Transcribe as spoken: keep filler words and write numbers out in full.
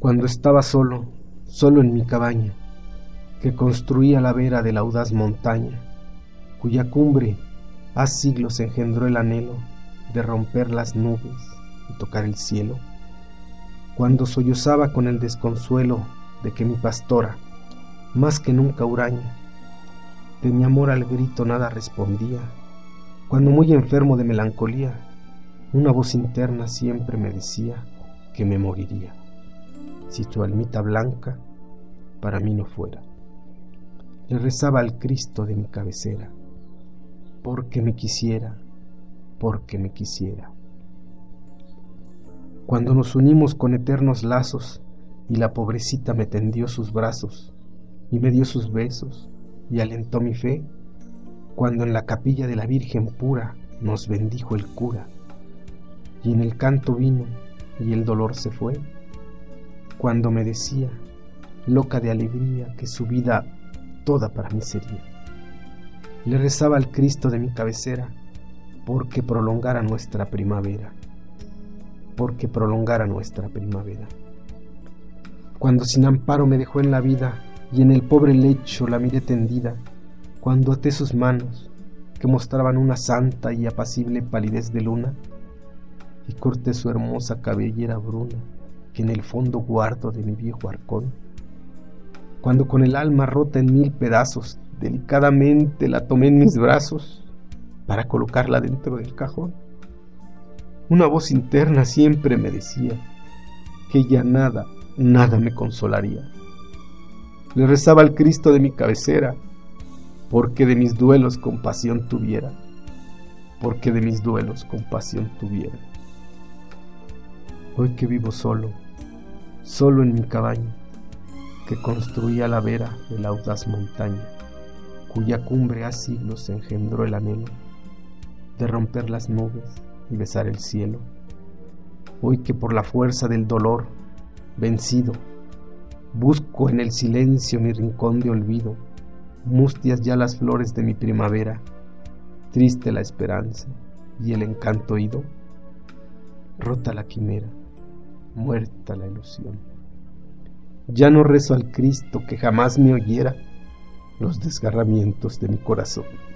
Cuando estaba solo, solo en mi cabaña, que construí a la vera de la audaz montaña, cuya cumbre ha siglos engendró el anhelo de romper las nubes y tocar el cielo. Cuando sollozaba con el desconsuelo de que mi pastora, más que nunca huraña, de mi amor al grito nada respondía. Cuando muy enfermo de melancolía, una voz interna siempre me decía que me moriría, si tu almita blanca para mí no fuera. Le rezaba al Cristo de mi cabecera, porque me quisiera, porque me quisiera. Cuando nos unimos con eternos lazos, y la pobrecita me tendió sus brazos, y me dio sus besos, y alentó mi fe, cuando en la capilla de la Virgen pura nos bendijo el cura, y en el canto vino, y el dolor se fue, cuando me decía, loca de alegría, que su vida toda para mí sería. Le rezaba al Cristo de mi cabecera, porque prolongara nuestra primavera, porque prolongara nuestra primavera. Cuando sin amparo me dejó en la vida, y en el pobre lecho la miré tendida, cuando até sus manos, que mostraban una santa y apacible palidez de luna, y corté su hermosa cabellera bruna, que en el fondo guardo de mi viejo arcón, cuando con el alma rota en mil pedazos, delicadamente la tomé en mis brazos, para colocarla dentro del cajón, una voz interna siempre me decía que ya nada, nada me consolaría. Le rezaba al Cristo de mi cabecera, porque de mis duelos compasión tuviera, porque de mis duelos compasión tuviera. Hoy que vivo solo, solo en mi cabaña, que construí a la vera de la audaz montaña, cuya cumbre ha siglos engendró el anhelo de romper las nubes y besar el cielo. Hoy que por la fuerza del dolor, vencido, busco en el silencio mi rincón de olvido, mustias ya las flores de mi primavera, triste la esperanza y el encanto ido, rota la quimera, muerta la ilusión. Ya no rezo al Cristo que jamás me oyera los desgarramientos de mi corazón.